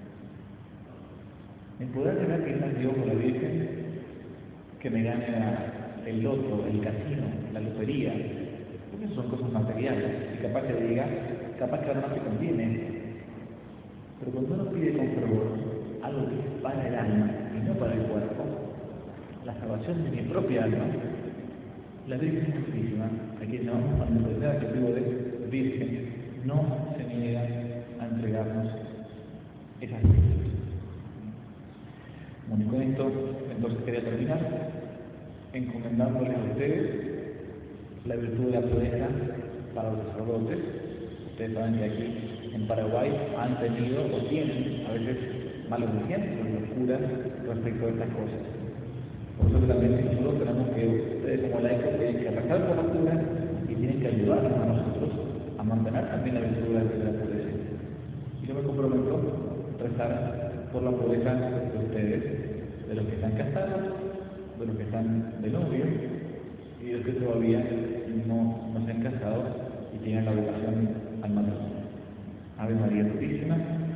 ¿Me podrá negar que es Dios o la Virgen que me gane la, el loto, el casino, la lotería? Porque son cosas materiales, y capaz que diga, capaz que ahora no te conviene. Pero cuando uno pide con fervor algo que es para el alma y no para el cuerpo, la salvación de mi propia alma, la Virgen Santísima, a quien llamamos cuando el adjetivo de Virgen, no se niega a entregarnos esas virtudes. Bueno, y con esto entonces quería terminar encomendándoles a ustedes la virtud de la pureza para los sacerdotes. Ustedes saben que aquí en Paraguay han tenido o tienen a veces malos ejemplos los curas respecto a estas cosas. Por eso también nosotros tenemos que, ustedes como laicos, tienen que rezar por los curas y tienen que ayudarnos a nosotros a mantener también la virtud de la pureza. Y yo me comprometo a rezar por la pureza de ustedes, de los que están casados, de los que están de novio y de los que todavía no, no se han casado y tienen la vocación al matrimonio. Ave María Purísima.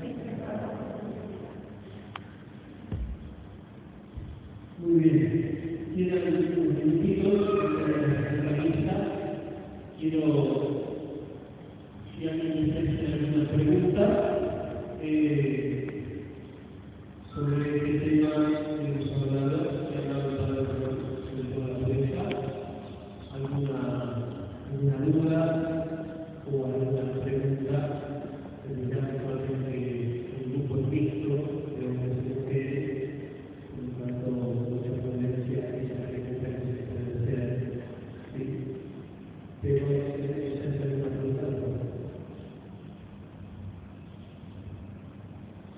Muy bien. Quiero un minutito de la lista. Quiero, si alguien tiene alguna pregunta eh, sobre este tema que hemos hablado, que ha hablado sobre la pureza, alguna, alguna duda o alguna pregunta, tendrán que el grupo es visto, de ustedes, en cuanto a mucha prudencia, esa pregunta que se puede hacer, ¿sí? Pero esa es una pregunta.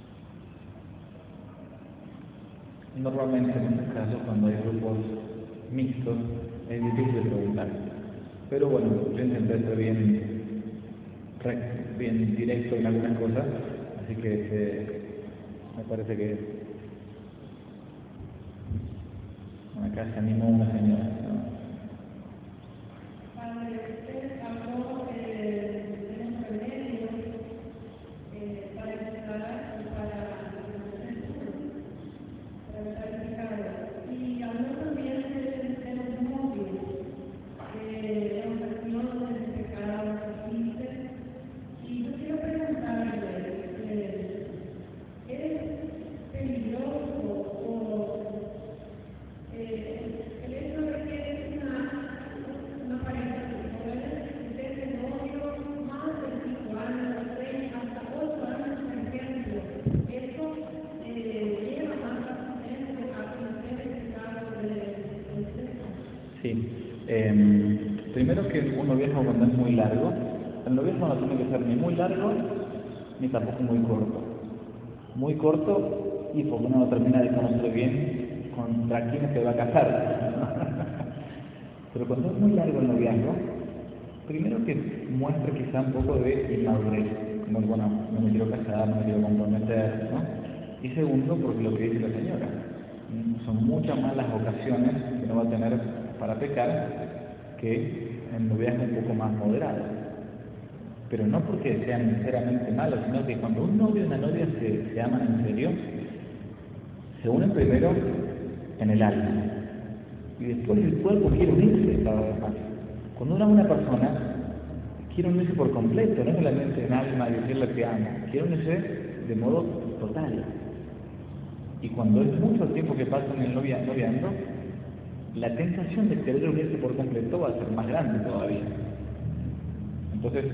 Normalmente en estos casos, cuando hay grupos mixtos, es difícil de preguntar. Pero bueno, yo intenté ser bien, bien directo en algunas cosas, así que este, me parece que acá se animó una señora, ¿no? Sí, eh, primero que un noviazgo cuando es muy largo, el noviazgo no tiene que ser ni muy largo ni tampoco muy corto. Muy corto y porque uno no termina de conocer bien contra quién se va a casar. Pero cuando es muy largo el noviazgo, primero que muestra quizá un poco de inmadurez, como bueno, no me quiero casar, no me quiero comprometer, ¿no? Y segundo, porque lo que dice la señora, son muchas más las ocasiones que uno va a tener para pecar que en noviazgo un poco más moderado. Pero no porque sean sinceramente malos, sino que cuando un novio y una novia se, se aman en serio, se unen primero en el alma y después el cuerpo quiere unirse cada vez más. Cuando uno ama a una persona, quiere unirse por completo, no solamente en alma y decirle que ama, quiere unirse de modo total. Y cuando es mucho el tiempo que pasa en el novia, noviando, la tentación de querer unirse por completo va a ser más grande todavía. Entonces,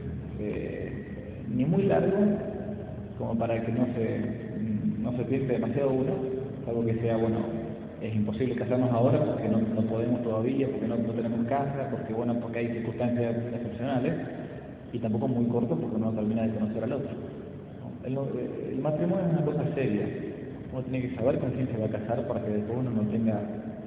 eh, ni muy largo, como para que no se, no se piense demasiado uno, algo que sea, bueno, es imposible casarnos ahora porque no, no podemos todavía, porque no, no tenemos casa, porque bueno, porque hay circunstancias excepcionales, y tampoco muy corto porque uno no termina de conocer al otro. El, el matrimonio es una cosa seria. Uno tiene que saber con quién se va a casar para que después uno no tenga...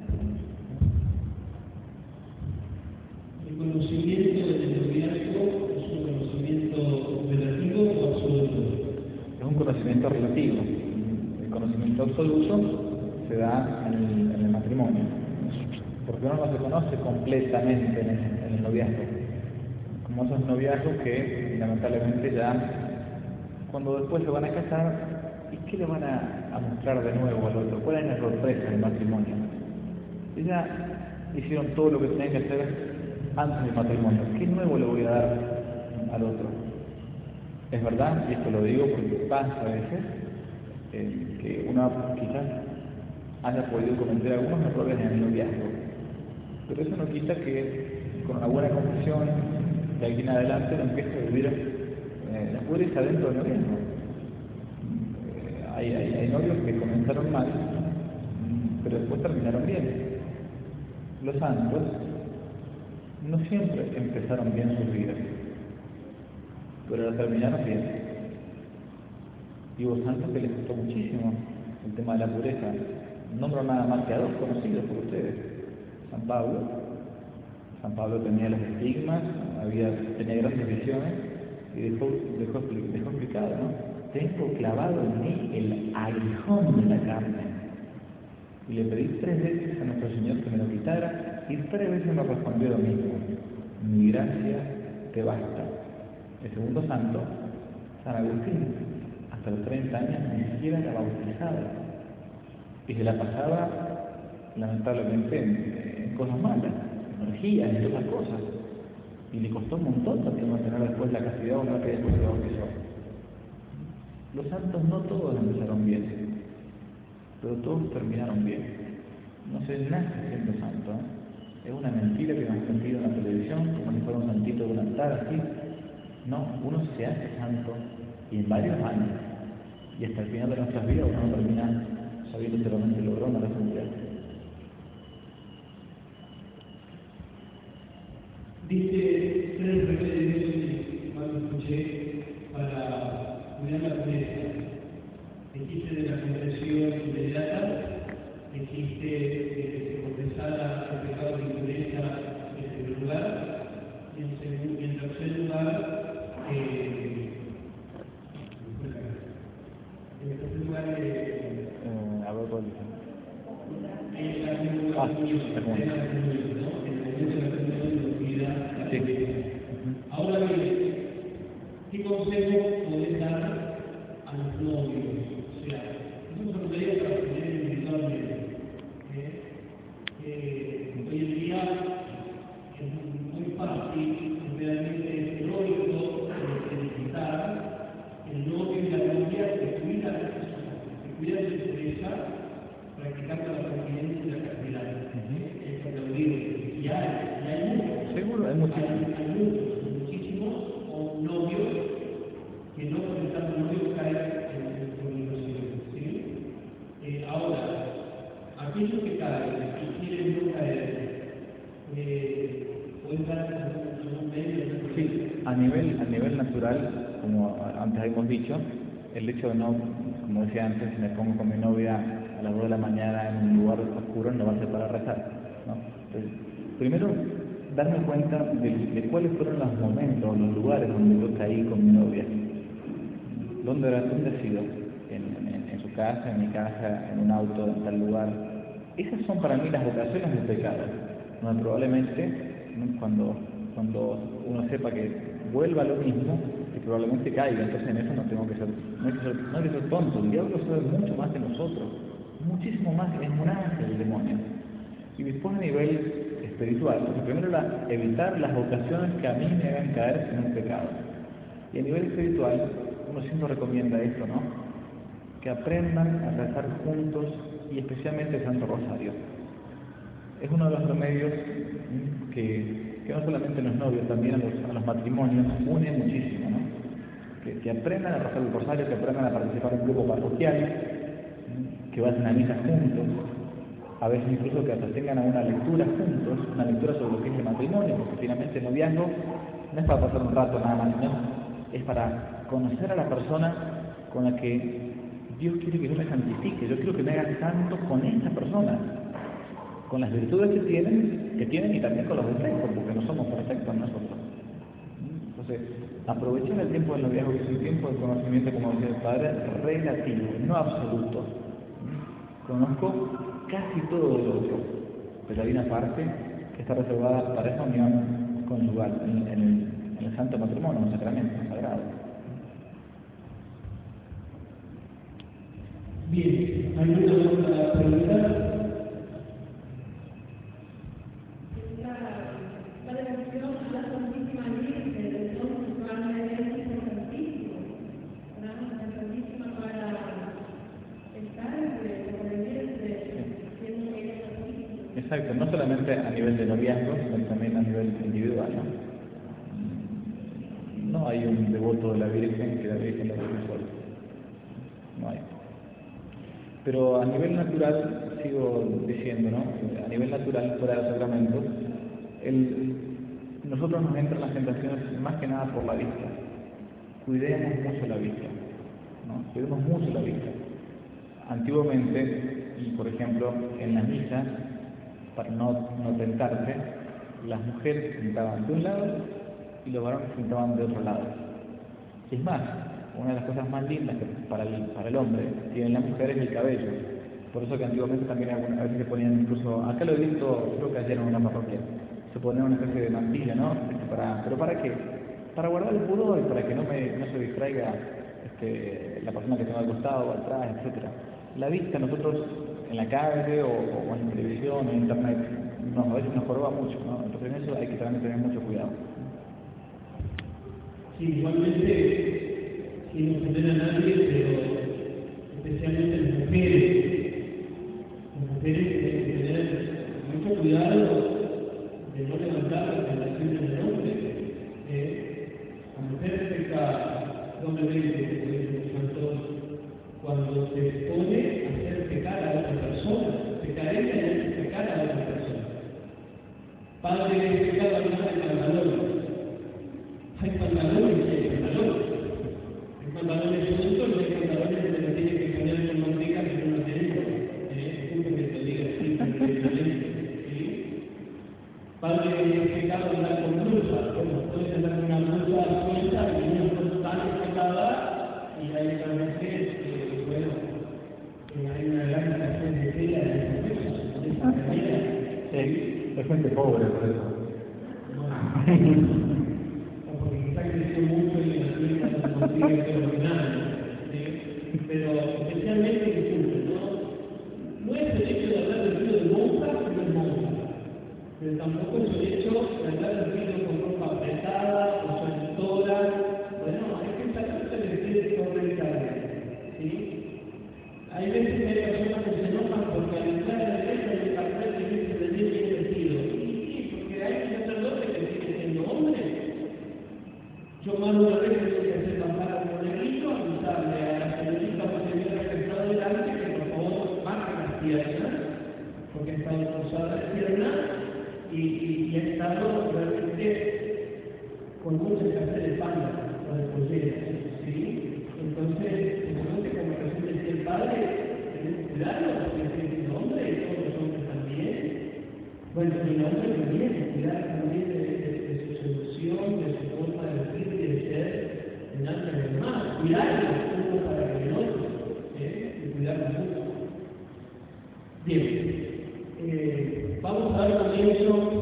¿El conocimiento del noviazgo es un conocimiento relativo o absoluto? Es un conocimiento relativo. El conocimiento absoluto se da en el, en el matrimonio, porque uno no se conoce completamente en el, en el noviazgo. Como esos noviazgos que lamentablemente ya, cuando después se van a casar, ¿y qué le van a, a mostrar de nuevo al otro? ¿Cuál es la sorpresa del matrimonio? Y ya hicieron todo lo que tenían que hacer antes del matrimonio. ¿Qué nuevo le voy a dar al otro? Es verdad, y esto lo digo porque pasa a veces, eh, que uno quizás haya podido cometer algunos errores en el noviazgo, pero eso no quita que con una buena confesión de aquí en adelante no empiece a vivir eh, la pureza dentro del noviazgo. Eh, hay, hay, hay novios que comenzaron mal, pero después terminaron bien. Los santos no siempre empezaron bien sus vidas, pero la terminaron bien. Y hubo santos que les costó muchísimo el tema de la pureza. Nombro nada más que a dos conocidos por ustedes. San Pablo. San Pablo tenía los estigmas, había, tenía grandes visiones y dejó, dejó, dejó explicado, ¿no? Tengo clavado en mí el aguijón de la carne. Y le pedí tres veces a nuestro Señor que me lo quitara y tres veces me respondió lo mismo. Mi gracia te basta. El segundo santo, San Agustín, hasta los treinta años ni siquiera era bautizado. Y se la pasaba, lamentablemente, en, en cosas malas, en orgías y todas las cosas. Y le costó un montón también mantener después la castidad una vez que después se bautizó. Los santos no todos empezaron bien, pero todos terminaron bien. No se nace siendo santo, ¿eh? Es una mentira que nos han vendido en la televisión, como si fuera un santito de un altar, así. No, uno se hace santo y en varios años, y hasta el final de nuestras vidas uno termina sabiendo que realmente logró una santidad. Dice tres remedios que cuando escuché para cuidar la pureza. Dijiste de la conversión inmediata, Ah, la comunión, la la comunión. cena de la comunión, ¿no? En el momento de la comunión lo que da la Sí. comunión. Ahora bien, ¿qué consejo podés dar a los novios? O sea, nosotros nos pedimos para poner individualmente. ¿eh? Eh, hoy en día es muy fácil, realmente heroico, eh, felicitar el novio y la novia que cuida a la persona, que cuida de su pureza, practicando la continencia y la castidad. ¿eh? Es aplaudible. Y hay, y hay muchos. Seguro, hay muchísimos. Hay, hay muchos, muchísimos o novios que no por estar novios caen en el fornicación. ¿sí? Eh, ahora, aquellos que caen y quieren no caer, eh, pueden dar algún medio. Sí, a nivel, a nivel natural, como antes habíamos dicho, el hecho de no, como decía antes, si me pongo con mi novia a las dos de la mañana en un lugar oscuro no va a ser para rezar, ¿no? Entonces, primero, darme cuenta de, de cuáles fueron los momentos, los lugares donde yo caí con mi novia. ¿Dónde, era, dónde ha sido? En, en, en su casa, en mi casa, en un auto, en tal lugar. Esas son para mí las ocasiones del pecado, donde probablemente, ¿no? cuando, cuando uno sepa que vuelva a lo mismo, que probablemente caiga, entonces en eso no tengo que ser, no hay que ser, no hay que ser tonto. El diablo sabe mucho más que nosotros, muchísimo más, es un ángel el demonio. Y después a nivel espiritual, entonces primero la, evitar las ocasiones que a mí me hagan caer en un pecado. Y a nivel espiritual, uno siempre recomienda esto, ¿no? Que aprendan a rezar juntos y especialmente el Santo Rosario. Es uno de los remedios que, que no solamente a los novios, también a los, a los matrimonios une muchísimo, ¿no? Que, que aprendan a rezar el Rosario, que aprendan a participar en un grupo parroquial, que vayan a misa juntos, a veces incluso que hasta tengan una lectura juntos, una lectura sobre lo que es el matrimonio, porque finalmente el noviazgo no es para pasar un rato nada más, sino es para conocer a la persona con la que Dios quiere que yo me santifique, yo quiero que me haga santo con esta persona, con las virtudes que tienen, que tienen y también con los defectos, porque no somos perfectos nosotros. Entonces, aprovechar el tiempo del noviazgo, que es un tiempo de conocimiento, como decía el Padre, relativo, no absoluto. Conozco casi todo del otro, pero hay una parte que está reservada para esa unión conyugal, en, en, el, en el santo matrimonio, en el sacramento sagrado. Bien, ¿hay alguna otra pregunta? La devoción a la Santísima Virgen, entonces, para la Iglesia es importantísimo, ¿verdad? Importantísima para estar sobrevivirse, siendo ella santísima. Exacto, no solamente a nivel de noviazgo, sino también a nivel individual, ¿no? No hay un devoto de la Virgen que la Virgen la deje sola. No hay. Pero a nivel natural, sigo diciendo, ¿no? A nivel natural, fuera de sacramentos, el, nosotros nos entran las tentaciones más que nada por la vista. Cuidemos mucho la vista, ¿no? Cuidemos mucho la vista. Antiguamente, y por ejemplo, en las misas, para no, no tentarse, las mujeres se sentaban de un lado y los varones se sentaban de otro lado. Y es más, una de las cosas más lindas que para el, para el hombre tiene la mujer es el cabello. Por eso que antiguamente también a veces se ponían incluso, acá lo he visto, creo que ayer en una parroquia, se ponía una especie de mantilla, ¿no? Para, ¿Pero para qué? Para guardar el pudor y para que no, me, no se distraiga este, la persona que tenga al costado o atrás, etcétera. La vista, nosotros en la calle o, o en televisión o en internet, nos, a veces nos joroba mucho, ¿no? Entonces en eso hay que también tener mucho cuidado. Sí, igualmente, sin ofender a nadie, pero especialmente las mujeres. Las mujeres tienen que tener mucho cuidado de no levantar las tentaciones del hombre. Eh, la mujer peca doblemente, como dice el santo, cuando se expone a hacer pecar a otra persona. Pecar ella es pecar a otra persona. Padre es pecado al madre de pantalones. Hay pantalones y hay pantalones. Hay pantalones juntos, no hay pantalones donde se tiene que poner con manteca que no lo tenemos. Eh, Disculpe que te diga así, perfectamente. ¿Sí? Padre es pecado andar con blusa. Bueno, puedes andar con una blusa suelta y una blusa tan escotada y hay otras veces, eh, bueno, eh, hay una gran cantidad de tela de esa blusa, de esa manera. Es gente pobre, por eso. O porque quizá creció mucho y en la clínica no consigue ser nada. Pero especialmente que cumple, ¿no? No es el hecho de hablar del río de monja, no es monja. Pero tampoco es el hecho de hablar del río con ropa apretada o seductora. Bueno, hay que saberse vestir correctamente, ¿sí? Hay veces que hay personas que se enojan porque al entrar a la iglesia hay un cartel que dice venir bien vestido. Y sí, porque hay un sacerdote que sigue siendo hombre. Yo más una vez tengo que hacer bajar a un negrito, avisarle a la señorita o señora que está delante que por favor baje las piernas, porque ha estado cruzada las piernas y, y, y ha estado realmente con mucha escasez de pan o de polleras, ¿sí? Entonces, seguramente como recién decía el padre, tenemos que cuidarlo porque es un hombre y todos los hombres también. Bueno, y el hombre también, cuidar también de, de, de su seducción, de su forma de vestir y de ser delante de los demás. Cuidarlo uno para que el otro, ¿eh? Y cuidarlo mucho. Bien, eh, vamos a dar comienzo